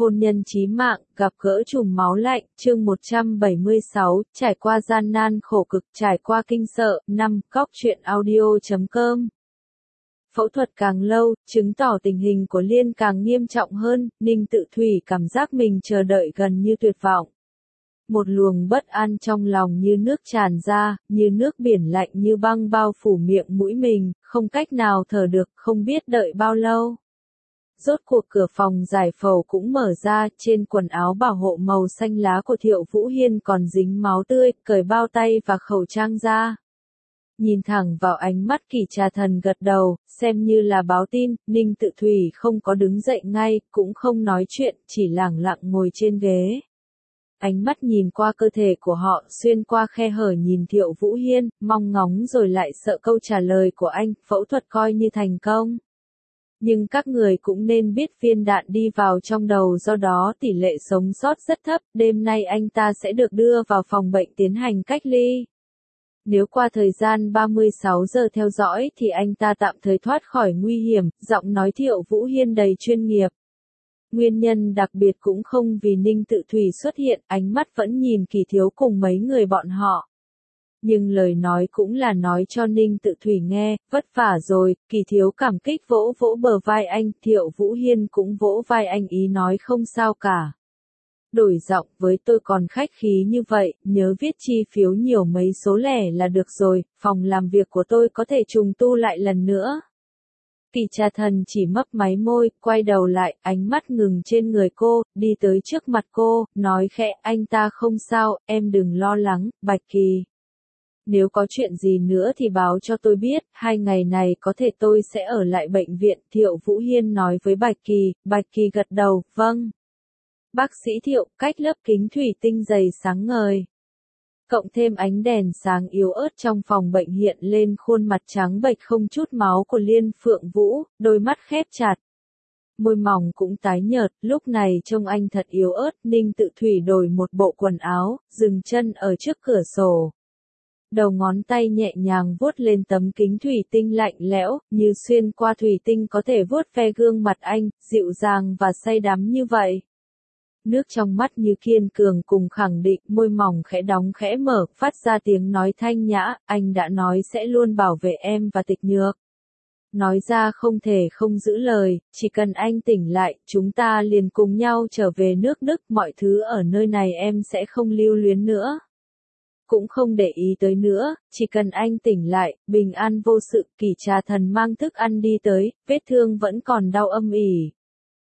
hôn nhân chí mạng, gặp gỡ trùm máu lạnh, chương 176, trải qua gian nan khổ cực, trải qua kinh sợ, 5, Cóc truyện audio.com. Phẫu thuật càng lâu, chứng tỏ tình hình của Liên càng nghiêm trọng hơn, Ninh Tự Thủy cảm giác mình chờ đợi gần như tuyệt vọng. Một luồng bất an trong lòng như nước tràn ra, như nước biển lạnh như băng bao phủ miệng mũi mình, không cách nào thở được, không biết đợi bao lâu. Rốt cuộc cửa phòng giải phẫu cũng mở ra, trên quần áo bảo hộ màu xanh lá của Thiệu Vũ Hiên còn dính máu tươi, cởi bao tay và khẩu trang ra. Nhìn thẳng vào ánh mắt Kỷ Trà Thần gật đầu, xem như là báo tin, Ninh Tự Thủy không có đứng dậy ngay, cũng không nói chuyện, chỉ lẳng lặng ngồi trên ghế. Ánh mắt nhìn qua cơ thể của họ, xuyên qua khe hở nhìn Thiệu Vũ Hiên, mong ngóng rồi lại sợ câu trả lời của anh, phẫu thuật coi như thành công. Nhưng các người cũng nên biết viên đạn đi vào trong đầu, do đó tỷ lệ sống sót rất thấp, đêm nay anh ta sẽ được đưa vào phòng bệnh tiến hành cách ly. Nếu qua thời gian 36 giờ theo dõi thì anh ta tạm thời thoát khỏi nguy hiểm, giọng nói Thiệu Vũ Hiên đầy chuyên nghiệp. Nguyên nhân đặc biệt cũng không vì Ninh Tự Thủy xuất hiện, ánh mắt vẫn nhìn Kỳ Thiếu cùng mấy người bọn họ. Nhưng lời nói cũng là nói cho Ninh Tự Thủy nghe, vất vả rồi, Kỳ Thiếu cảm kích vỗ vỗ bờ vai anh, Thiệu Vũ Hiên cũng vỗ vai anh ý nói không sao cả. Đổi giọng, với tôi còn khách khí như vậy, nhớ viết chi phiếu nhiều mấy số lẻ là được rồi, phòng làm việc của tôi có thể trùng tu lại lần nữa. Kỷ Trà Thần chỉ mấp máy môi, quay đầu lại, ánh mắt ngừng trên người cô, đi tới trước mặt cô, nói khẽ, anh ta không sao, em đừng lo lắng, Bạch Kỳ. Nếu có chuyện gì nữa thì báo cho tôi biết, 2 ngày này có thể tôi sẽ ở lại bệnh viện, Thiệu Vũ Hiên nói với Bạch Kỳ gật đầu, vâng. Bác sĩ Thiệu, cách lớp kính thủy tinh dày sáng ngời. Cộng thêm ánh đèn sáng yếu ớt trong phòng bệnh hiện lên khuôn mặt trắng bệch không chút máu của Liên Phượng Vũ, đôi mắt khép chặt. Môi mỏng cũng tái nhợt, lúc này trông anh thật yếu ớt, Ninh Tự Thủy đổi một bộ quần áo, dừng chân ở trước cửa sổ. Đầu ngón tay nhẹ nhàng vuốt lên tấm kính thủy tinh lạnh lẽo, như xuyên qua thủy tinh có thể vuốt ve gương mặt anh, dịu dàng và say đắm như vậy. Nước trong mắt như kiên cường cùng khẳng định, môi mỏng khẽ đóng khẽ mở, phát ra tiếng nói thanh nhã, anh đã nói sẽ luôn bảo vệ em và Tịch Nhược. Nói ra không thể không giữ lời, chỉ cần anh tỉnh lại, chúng ta liền cùng nhau trở về nước Đức, mọi thứ ở nơi này em sẽ không lưu luyến nữa. Cũng không để ý tới nữa, chỉ cần anh tỉnh lại, bình an vô sự. Kỷ Trà Thần mang thức ăn đi tới, vết thương vẫn còn đau âm ỉ.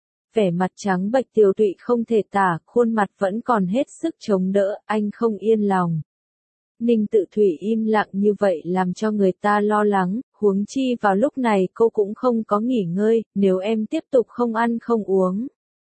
Vẻ mặt trắng bệch tiều tụy không thể tả, khuôn mặt vẫn còn hết sức chống đỡ, anh không yên lòng. Ninh Tự Thủy im lặng như vậy làm cho người ta lo lắng, huống chi vào lúc này cô cũng không có nghỉ ngơi, nếu em tiếp tục không ăn không uống.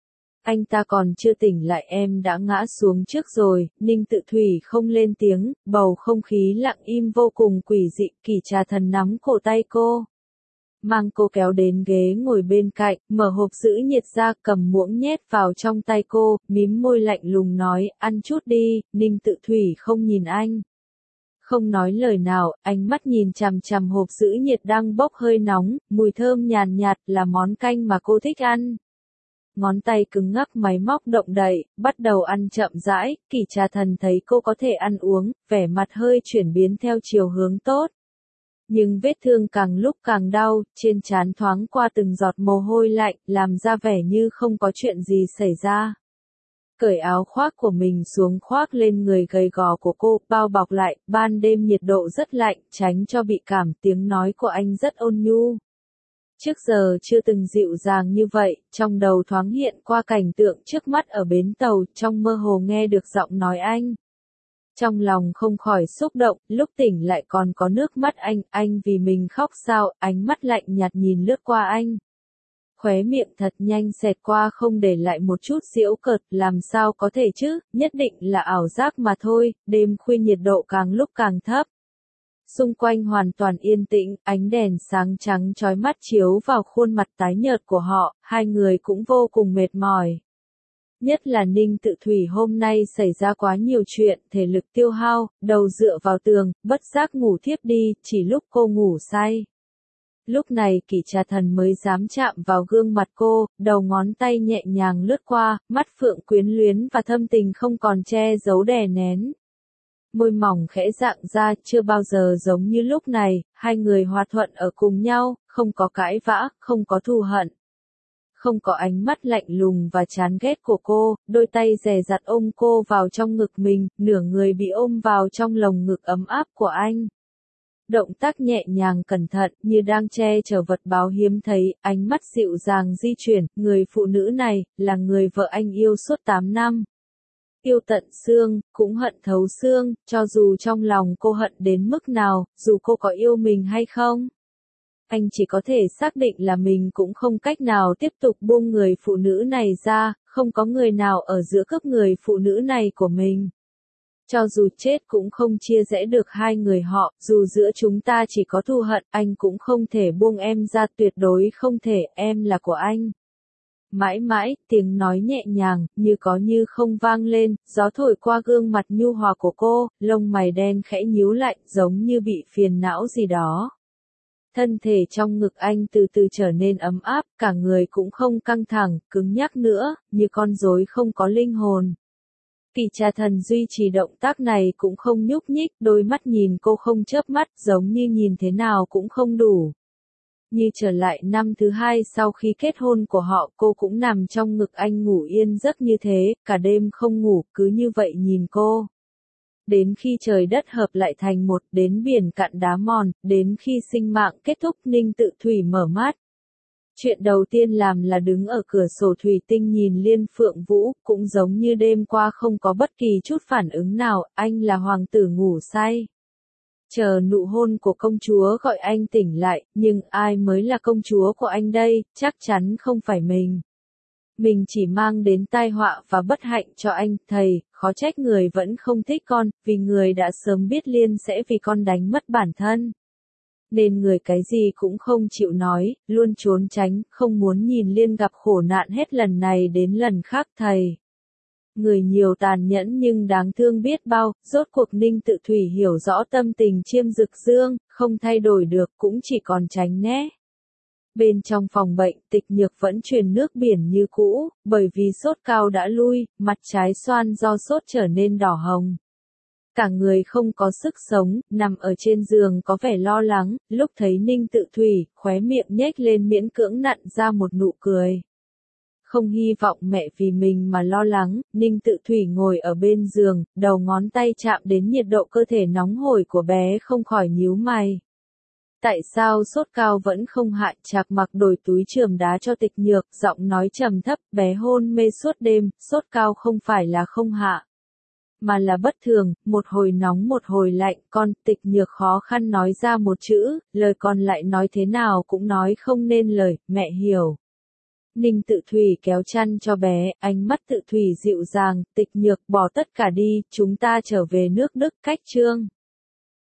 Anh ta còn chưa tỉnh lại em đã ngã xuống trước rồi, Ninh Tự Thủy không lên tiếng, bầu không khí lặng im vô cùng quỷ dị, Kỷ Trà Thần nắm cổ tay cô. Mang cô kéo đến ghế ngồi bên cạnh, mở hộp giữ nhiệt ra, cầm muỗng nhét vào trong tay cô, mím môi lạnh lùng nói, ăn chút đi. Ninh Tự Thủy không nhìn anh. Không nói lời nào, ánh mắt nhìn chằm chằm hộp giữ nhiệt đang bốc hơi nóng, mùi thơm nhàn nhạt là món canh mà cô thích ăn. Ngón tay cứng ngắc máy móc động đậy, bắt đầu ăn chậm rãi, Kỷ Trà Thần thấy cô có thể ăn uống, vẻ mặt hơi chuyển biến theo chiều hướng tốt. Nhưng vết thương càng lúc càng đau, trên trán thoáng qua từng giọt mồ hôi lạnh, làm ra vẻ như không có chuyện gì xảy ra. Cởi áo khoác của mình xuống khoác lên người gầy gò của cô, bao bọc lại, ban đêm nhiệt độ rất lạnh, tránh cho bị cảm, tiếng nói của anh rất ôn nhu. Trước giờ chưa từng dịu dàng như vậy, trong đầu thoáng hiện qua cảnh tượng trước mắt ở bến tàu, trong mơ hồ nghe được giọng nói anh. Trong lòng không khỏi xúc động, lúc tỉnh lại còn có nước mắt anh vì mình khóc sao, ánh mắt lạnh nhạt nhìn lướt qua anh. Khóe miệng thật nhanh xẹt qua không để lại một chút giễu cợt, làm sao có thể chứ, nhất định là ảo giác mà thôi, đêm khuya nhiệt độ càng lúc càng thấp. Xung quanh hoàn toàn yên tĩnh, ánh đèn sáng trắng chói mắt chiếu vào khuôn mặt tái nhợt của họ, hai người cũng vô cùng mệt mỏi. Nhất là Ninh Tự Thủy hôm nay xảy ra quá nhiều chuyện, thể lực tiêu hao, đầu dựa vào tường, bất giác ngủ thiếp đi, chỉ lúc cô ngủ say. Lúc này Kỷ Trà Thần mới dám chạm vào gương mặt cô, đầu ngón tay nhẹ nhàng lướt qua, mắt phượng quyến luyến và thâm tình không còn che giấu đè nén. Môi mỏng khẽ dạng ra, chưa bao giờ giống như lúc này, hai người hòa thuận ở cùng nhau, không có cãi vã, không có thù hận. Không có ánh mắt lạnh lùng và chán ghét của cô, đôi tay dè dặt ôm cô vào trong ngực mình, nửa người bị ôm vào trong lồng ngực ấm áp của anh. Động tác nhẹ nhàng cẩn thận như đang che chở vật báo hiếm thấy, ánh mắt dịu dàng di chuyển, người phụ nữ này, là người vợ anh yêu suốt 8 năm. Yêu tận xương, cũng hận thấu xương, cho dù trong lòng cô hận đến mức nào, dù cô có yêu mình hay không. Anh chỉ có thể xác định là mình cũng không cách nào tiếp tục buông người phụ nữ này ra, không có người nào ở giữa cấp người phụ nữ này của mình. Cho dù chết cũng không chia rẽ được hai người họ, dù giữa chúng ta chỉ có thù hận, anh cũng không thể buông em ra, tuyệt đối không thể, em là của anh. Mãi mãi, tiếng nói nhẹ nhàng, như có như không vang lên, gió thổi qua gương mặt nhu hòa của cô, lông mày đen khẽ nhíu lại, giống như bị phiền não gì đó. Thân thể trong ngực anh từ từ trở nên ấm áp, cả người cũng không căng thẳng, cứng nhắc nữa, như con rối không có linh hồn. Kỷ Trà Thần duy trì động tác này cũng không nhúc nhích, đôi mắt nhìn cô không chớp mắt, giống như nhìn thế nào cũng không đủ. Như trở lại năm thứ hai sau khi kết hôn của họ, cô cũng nằm trong ngực anh ngủ yên giấc như thế, cả đêm không ngủ, cứ như vậy nhìn cô. Đến khi trời đất hợp lại thành một, đến biển cạn đá mòn, đến khi sinh mạng kết thúc, Ninh Tự Thủy mở mắt. Chuyện đầu tiên làm là đứng ở cửa sổ thủy tinh nhìn Liên Phượng Vũ, cũng giống như đêm qua không có bất kỳ chút phản ứng nào, anh là hoàng tử ngủ say. Chờ nụ hôn của công chúa gọi anh tỉnh lại, nhưng ai mới là công chúa của anh đây, chắc chắn không phải mình. Mình chỉ mang đến tai họa và bất hạnh cho anh, thầy, khó trách người vẫn không thích con, vì người đã sớm biết Liên sẽ vì con đánh mất bản thân. Nên người cái gì cũng không chịu nói, luôn trốn tránh, không muốn nhìn Liên gặp khổ nạn hết lần này đến lần khác thầy. Người nhiều tàn nhẫn nhưng đáng thương biết bao, rốt cuộc Ninh Tự Thủy hiểu rõ tâm tình Chiêm Dực Dương, không thay đổi được cũng chỉ còn tránh né. Bên trong phòng bệnh, Tịch Nhược vẫn truyền nước biển như cũ, bởi vì sốt cao đã lui, mặt trái xoan do sốt trở nên đỏ hồng. Cả người không có sức sống, nằm ở trên giường có vẻ lo lắng, lúc thấy Ninh Tự Thủy, khóe miệng nhếch lên miễn cưỡng nặn ra một nụ cười. Không hy vọng mẹ vì mình mà lo lắng, Ninh Tự Thủy ngồi ở bên giường, đầu ngón tay chạm đến nhiệt độ cơ thể nóng hổi của bé không khỏi nhíu mày. Tại sao sốt cao vẫn không hạ? Trạc Mặc đổi túi chườm đá cho Tịch Nhược, giọng nói trầm thấp, bé hôn mê suốt đêm, sốt cao không phải là không hạ, mà là bất thường, một hồi nóng một hồi lạnh, con. Tịch Nhược khó khăn nói ra một chữ, lời còn lại nói thế nào cũng nói không nên lời, mẹ hiểu. Ninh Tự Thủy kéo chăn cho bé, ánh mắt Tự Thủy dịu dàng, Tịch Nhược bỏ tất cả đi, chúng ta trở về nước Đức, cách Trương.